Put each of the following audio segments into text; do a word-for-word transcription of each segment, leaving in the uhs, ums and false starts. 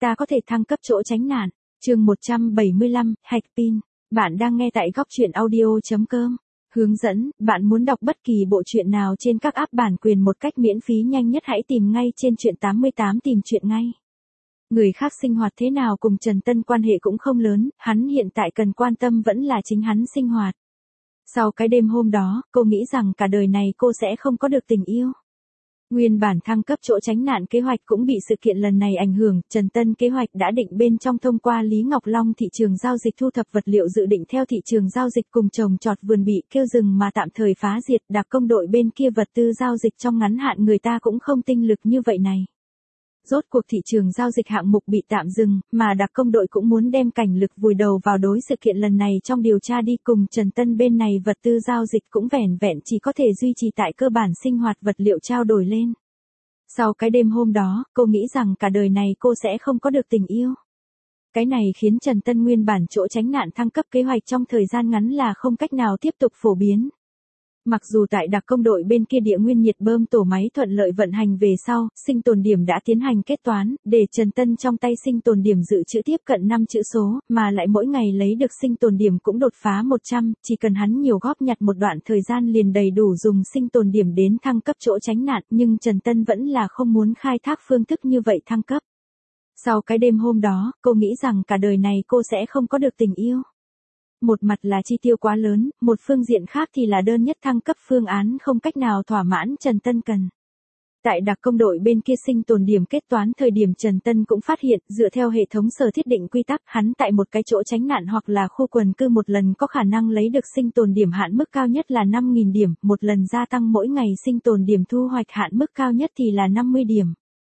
ta có thể thăng cấp chỗ tránh nạn. Chương một trăm bảy mươi lăm, Hạch Pin. Bạn đang nghe tại góc truyện audio chấm com. Hướng dẫn, bạn muốn đọc bất kỳ bộ truyện nào trên các app bản quyền một cách miễn phí nhanh nhất hãy tìm ngay trên truyện tám mươi tám tìm truyện ngay. Người khác sinh hoạt thế nào cùng Trần Tân quan hệ cũng không lớn, hắn hiện tại cần quan tâm vẫn là chính hắn sinh hoạt. Sau cái đêm hôm đó, cô nghĩ rằng cả đời này cô sẽ không có được tình yêu. Nguyên bản thăng cấp chỗ tránh nạn kế hoạch cũng bị sự kiện lần này ảnh hưởng, Trần Tân kế hoạch đã định bên trong thông qua Lý Ngọc Long thị trường giao dịch thu thập vật liệu dự định theo thị trường giao dịch cùng trồng trọt vườn bị kêu dừng mà tạm thời phá diệt, đặc công đội bên kia vật tư giao dịch trong ngắn hạn người ta cũng không tinh lực như vậy này. Rốt cuộc thị trường giao dịch hạng mục bị tạm dừng, mà đặc công đội cũng muốn đem cảnh lực vùi đầu vào đối sự kiện lần này trong điều tra đi cùng Trần Tân bên này vật tư giao dịch cũng vẻn vẹn chỉ có thể duy trì tại cơ bản sinh hoạt vật liệu trao đổi lên. Sau cái đêm hôm đó, cô nghĩ rằng cả đời này cô sẽ không có được tình yêu. Cái này khiến Trần Tân nguyên bản chỗ tránh nạn thăng cấp kế hoạch trong thời gian ngắn là không cách nào tiếp tục phổ biến. Mặc dù tại đặc công đội bên kia địa nguyên nhiệt bơm tổ máy thuận lợi vận hành về sau, sinh tồn điểm đã tiến hành kết toán, để Trần Tân trong tay sinh tồn điểm dự trữ tiếp cận năm chữ số, mà lại mỗi ngày lấy được sinh tồn điểm cũng đột phá một trăm, chỉ cần hắn nhiều góp nhặt một đoạn thời gian liền đầy đủ dùng sinh tồn điểm đến thăng cấp chỗ tránh nạn, nhưng Trần Tân vẫn là không muốn khai thác phương thức như vậy thăng cấp. Sau cái đêm hôm đó, cô nghĩ rằng cả đời này cô sẽ không có được tình yêu. Một mặt là chi tiêu quá lớn, một phương diện khác thì là đơn nhất thăng cấp phương án không cách nào thỏa mãn Trần Tân cần. Tại đặc công đội bên kia sinh tồn điểm kết toán thời điểm Trần Tân cũng phát hiện, dựa theo hệ thống sở thiết định quy tắc, hắn tại một cái chỗ tránh nạn hoặc là khu quần cư một lần có khả năng lấy được sinh tồn điểm hạn mức cao nhất là năm nghìn điểm, một lần gia tăng mỗi ngày sinh tồn điểm thu hoạch hạn mức cao nhất thì là năm mươi điểm.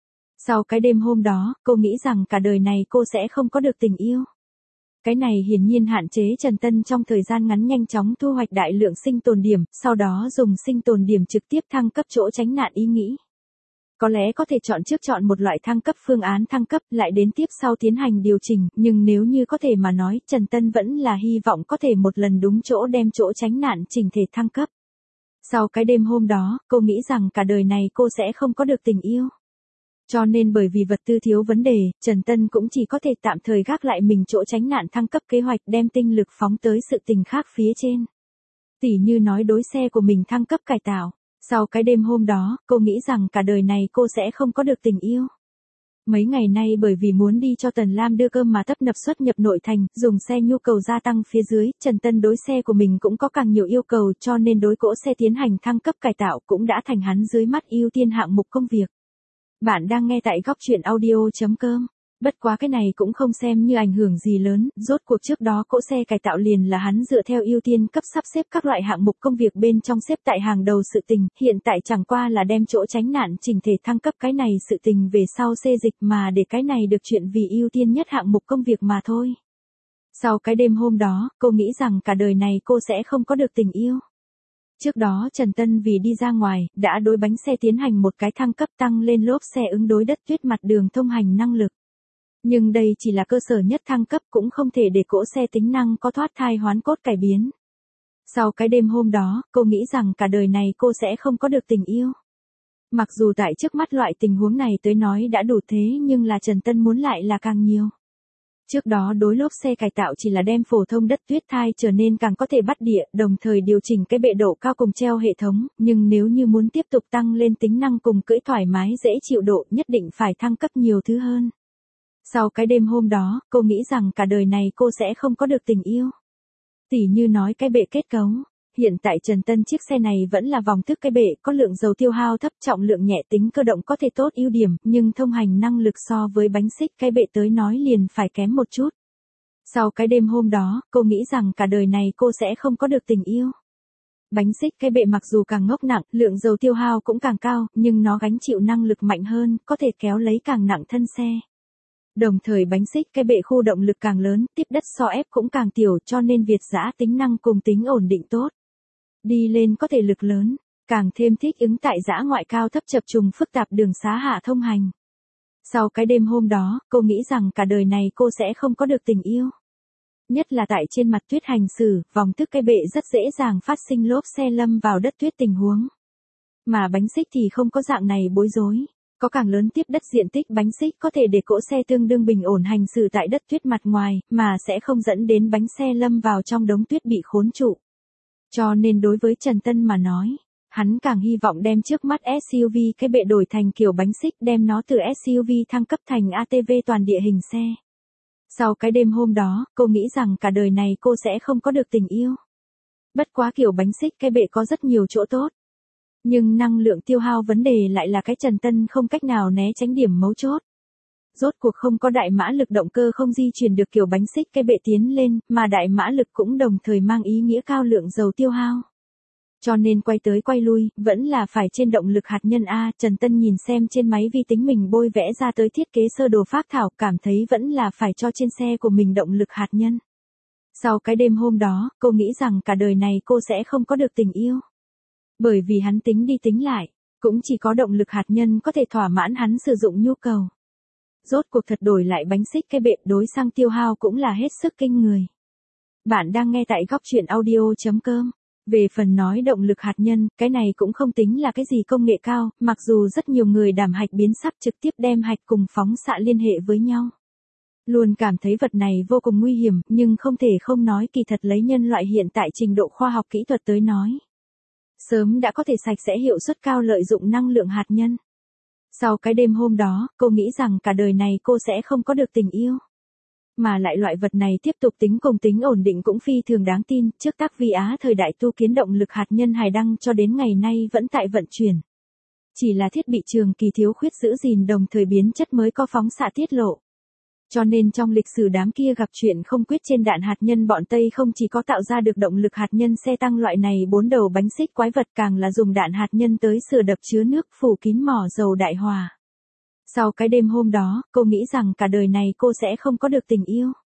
Sau cái đêm hôm đó, cô nghĩ rằng cả đời này cô sẽ không có được tình yêu. Cái này hiển nhiên hạn chế Trần Tân trong thời gian ngắn nhanh chóng thu hoạch đại lượng sinh tồn điểm, sau đó dùng sinh tồn điểm trực tiếp thăng cấp chỗ tránh nạn ý nghĩ. Có lẽ có thể chọn trước chọn một loại thăng cấp phương án thăng cấp lại đến tiếp sau tiến hành điều chỉnh, nhưng nếu như có thể mà nói, Trần Tân vẫn là hy vọng có thể một lần đúng chỗ đem chỗ tránh nạn chỉnh thể thăng cấp. Sau cái đêm hôm đó, cô nghĩ rằng cả đời này cô sẽ không có được tình yêu. Cho nên bởi vì vật tư thiếu vấn đề, Trần Tân cũng chỉ có thể tạm thời gác lại mình chỗ tránh nạn thăng cấp kế hoạch đem tinh lực phóng tới sự tình khác phía trên. Tỉ như nói đối xe của mình thăng cấp cải tạo. Sau cái đêm hôm đó, cô nghĩ rằng cả đời này cô sẽ không có được tình yêu. Mấy ngày nay bởi vì muốn đi cho Tần Lam đưa cơm mà tấp nập xuất nhập nội thành, dùng xe nhu cầu gia tăng phía dưới, Trần Tân đối xe của mình cũng có càng nhiều yêu cầu cho nên đối cỗ xe tiến hành thăng cấp cải tạo cũng đã thành hắn dưới mắt ưu tiên hạng mục công việc. Bạn đang nghe tại góc truyện audio chấm com. Bất quá cái này cũng không xem như ảnh hưởng gì lớn, rốt cuộc trước đó cỗ xe cải tạo liền là hắn dựa theo ưu tiên cấp sắp xếp các loại hạng mục công việc bên trong xếp tại hàng đầu sự tình, hiện tại chẳng qua là đem chỗ tránh nạn chỉnh thể thăng cấp cái này sự tình về sau xê dịch mà để cái này được chuyện vì ưu tiên nhất hạng mục công việc mà thôi. Sau cái đêm hôm đó, cô nghĩ rằng cả đời này cô sẽ không có được tình yêu. Trước đó Trần Tân vì đi ra ngoài, đã đối bánh xe tiến hành một cái thăng cấp tăng lên lốp xe ứng đối đất tuyết mặt đường thông hành năng lực. Nhưng đây chỉ là cơ sở nhất thăng cấp cũng không thể để cỗ xe tính năng có thoát thai hoán cốt cải biến. Sau cái đêm hôm đó, cô nghĩ rằng cả đời này cô sẽ không có được tình yêu. Mặc dù tại trước mắt loại tình huống này tới nói đã đủ thế nhưng là Trần Tân muốn lại là càng nhiều. Trước đó đối lốp xe cải tạo chỉ là đem phổ thông đất tuyết thai trở nên càng có thể bắt địa, đồng thời điều chỉnh cái bệ độ cao cùng treo hệ thống, nhưng nếu như muốn tiếp tục tăng lên tính năng cùng cưỡi thoải mái dễ chịu độ nhất định phải thăng cấp nhiều thứ hơn. Sau cái đêm hôm đó, cô nghĩ rằng cả đời này cô sẽ không có được tình yêu. Tỉ như nói cái bệ kết cấu. Hiện tại Trần Tân chiếc xe này vẫn là vòng thức cái bệ, có lượng dầu tiêu hao thấp, trọng lượng nhẹ, tính cơ động có thể tốt ưu điểm, nhưng thông hành năng lực so với bánh xích cái bệ tới nói liền phải kém một chút. Sau cái đêm hôm đó, cô nghĩ rằng cả đời này cô sẽ không có được tình yêu. Bánh xích cái bệ mặc dù càng ngốc nặng, lượng dầu tiêu hao cũng càng cao, nhưng nó gánh chịu năng lực mạnh hơn, có thể kéo lấy càng nặng thân xe. Đồng thời bánh xích cái bệ khu động lực càng lớn, tiếp đất so ép cũng càng tiểu cho nên Việt giã tính năng cùng tính ổn định tốt. Đi lên có thể lực lớn, càng thêm thích ứng tại dã ngoại cao thấp chập trùng phức tạp đường xá hạ thông hành. Sau cái đêm hôm đó, cô nghĩ rằng cả đời này cô sẽ không có được tình yêu. Nhất là tại trên mặt tuyết hành xử, vòng thức cái bệ rất dễ dàng phát sinh lốp xe lâm vào đất tuyết tình huống. Mà bánh xích thì không có dạng này bối rối. Có càng lớn tiếp đất diện tích bánh xích có thể để cỗ xe tương đương bình ổn hành xử tại đất tuyết mặt ngoài, mà sẽ không dẫn đến bánh xe lâm vào trong đống tuyết bị khốn trụ. Cho nên đối với Trần Tân mà nói, hắn càng hy vọng đem trước mắt ét u vê cái bệ đổi thành kiểu bánh xích, đem nó từ ét u vê thăng cấp thành a tê vê toàn địa hình xe. Sau cái đêm hôm đó, cô nghĩ rằng cả đời này cô sẽ không có được tình yêu. Bất quá kiểu bánh xích cái bệ có rất nhiều chỗ tốt. Nhưng năng lượng tiêu hao vấn đề lại là cái Trần Tân không cách nào né tránh điểm mấu chốt. Rốt cuộc không có đại mã lực động cơ không di chuyển được kiểu bánh xích cái bệ tiến lên, mà đại mã lực cũng đồng thời mang ý nghĩa cao lượng dầu tiêu hao. Cho nên quay tới quay lui, vẫn là phải trên động lực hạt nhân A. Trần Tân nhìn xem trên máy vi tính mình bôi vẽ ra tới thiết kế sơ đồ phác thảo, cảm thấy vẫn là phải cho trên xe của mình động lực hạt nhân. Sau cái đêm hôm đó, cô nghĩ rằng cả đời này cô sẽ không có được tình yêu. Bởi vì hắn tính đi tính lại, cũng chỉ có động lực hạt nhân có thể thỏa mãn hắn sử dụng nhu cầu. Rốt cuộc thật đổi lại bánh xích cái bệ đối xăng tiêu hao cũng là hết sức kinh người. Bạn đang nghe tại góc truyện audio chấm com. Về phần nói động lực hạt nhân, cái này cũng không tính là cái gì công nghệ cao, mặc dù rất nhiều người đảm hạch biến sắc trực tiếp đem hạch cùng phóng xạ liên hệ với nhau. Luôn cảm thấy vật này vô cùng nguy hiểm, nhưng không thể không nói kỳ thật lấy nhân loại hiện tại trình độ khoa học kỹ thuật tới nói. Sớm đã có thể sạch sẽ hiệu suất cao lợi dụng năng lượng hạt nhân. Sau cái đêm hôm đó, cô nghĩ rằng cả đời này cô sẽ không có được tình yêu. Mà lại loại vật này tiếp tục tính cùng tính ổn định cũng phi thường đáng tin, trước tác vi Á thời đại tu kiến động lực hạt nhân hải đăng cho đến ngày nay vẫn tại vận chuyển. Chỉ là thiết bị trường kỳ thiếu khuyết giữ gìn đồng thời biến chất mới có phóng xạ tiết lộ. Cho nên trong lịch sử đám kia gặp chuyện không quyết trên đạn hạt nhân bọn Tây không chỉ có tạo ra được động lực hạt nhân xe tăng loại này bốn đầu bánh xích quái vật, càng là dùng đạn hạt nhân tới sửa đập chứa nước phủ kín mỏ dầu đại hòa. Sau cái đêm hôm đó, cô nghĩ rằng cả đời này cô sẽ không có được tình yêu.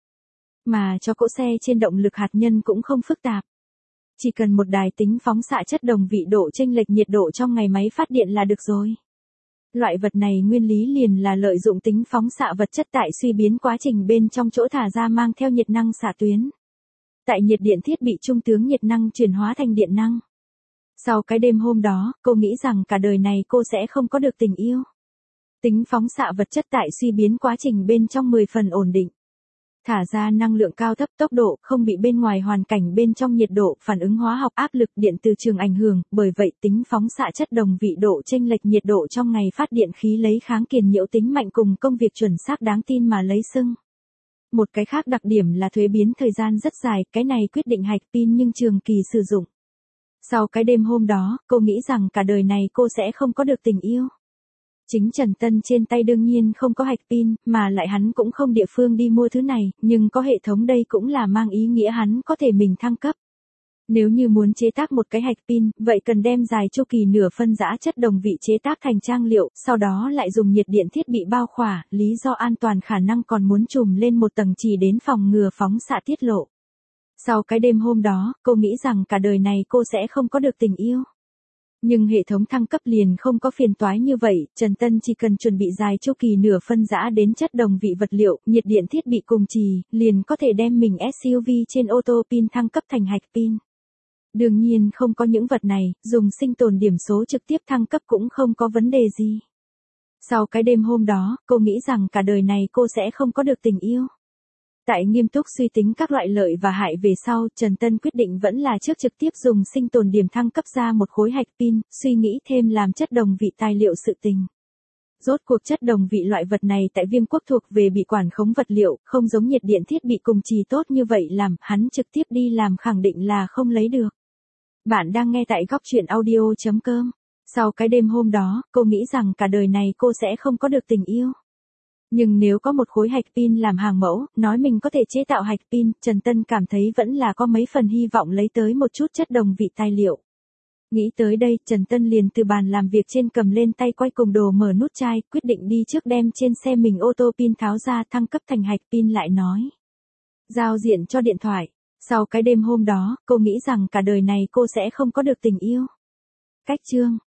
Mà cho cỗ xe trên động lực hạt nhân cũng không phức tạp. Chỉ cần một đài tính phóng xạ chất đồng vị độ chênh lệch nhiệt độ trong ngày máy phát điện là được rồi. Loại vật này nguyên lý liền là lợi dụng tính phóng xạ vật chất tại suy biến quá trình bên trong chỗ thả ra mang theo nhiệt năng xạ tuyến. Tại nhiệt điện thiết bị trung tướng nhiệt năng chuyển hóa thành điện năng. Sau cái đêm hôm đó, cô nghĩ rằng cả đời này cô sẽ không có được tình yêu. Tính phóng xạ vật chất tại suy biến quá trình bên trong mười phần ổn định. Thả ra năng lượng cao thấp tốc độ, không bị bên ngoài hoàn cảnh bên trong nhiệt độ, phản ứng hóa học áp lực điện từ trường ảnh hưởng, bởi vậy tính phóng xạ chất đồng vị độ chênh lệch nhiệt độ trong ngày phát điện khí lấy kháng kiền nhiễu tính mạnh cùng công việc chuẩn xác đáng tin mà lấy xưng. Một cái khác đặc điểm là thuế biến thời gian rất dài, cái này quyết định hạch pin nhưng trường kỳ sử dụng. Sau cái đêm hôm đó, cô nghĩ rằng cả đời này cô sẽ không có được tình yêu. Chính Trần Tân trên tay đương nhiên không có hạch pin, mà lại hắn cũng không địa phương đi mua thứ này, nhưng có hệ thống đây cũng là mang ý nghĩa hắn có thể mình thăng cấp. Nếu như muốn chế tác một cái hạch pin, vậy cần đem dài chu kỳ nửa phân giã chất đồng vị chế tác thành trang liệu, sau đó lại dùng nhiệt điện thiết bị bao khỏa, lý do an toàn khả năng còn muốn trùm lên một tầng chỉ đến phòng ngừa phóng xạ tiết lộ. Sau cái đêm hôm đó, cô nghĩ rằng cả đời này cô sẽ không có được tình yêu. Nhưng hệ thống thăng cấp liền không có phiền toái như vậy, Trần Tân chỉ cần chuẩn bị dài chu kỳ nửa phân giã đến chất đồng vị vật liệu, nhiệt điện thiết bị cùng trì, liền có thể đem mình ét u vê trên ô tô pin thăng cấp thành hạch pin. Đương nhiên không có những vật này, dùng sinh tồn điểm số trực tiếp thăng cấp cũng không có vấn đề gì. Sau cái đêm hôm đó, cô nghĩ rằng cả đời này cô sẽ không có được tình yêu. Tại nghiêm túc suy tính các loại lợi và hại về sau, Trần Tân quyết định vẫn là trước trực tiếp dùng sinh tồn điểm thăng cấp ra một khối hạch pin, suy nghĩ thêm làm chất đồng vị tài liệu sự tình. Rốt cuộc chất đồng vị loại vật này tại Viêm Quốc thuộc về bị quản khống vật liệu, không giống nhiệt điện thiết bị cùng trì tốt như vậy làm, hắn trực tiếp đi làm khẳng định là không lấy được. Bạn đang nghe tại góc truyện audio chấm com. Sau cái đêm hôm đó, cô nghĩ rằng cả đời này cô sẽ không có được tình yêu. Nhưng nếu có một khối hạch pin làm hàng mẫu, nói mình có thể chế tạo hạch pin, Trần Tân cảm thấy vẫn là có mấy phần hy vọng lấy tới một chút chất đồng vị tài liệu. Nghĩ tới đây, Trần Tân liền từ bàn làm việc trên cầm lên tay quay cùng đồ mở nút chai, quyết định đi trước đem trên xe mình ô tô pin tháo ra thăng cấp thành hạch pin lại nói. Giao diện cho điện thoại. Sau cái đêm hôm đó, cô nghĩ rằng cả đời này cô sẽ không có được tình yêu. Cách chương.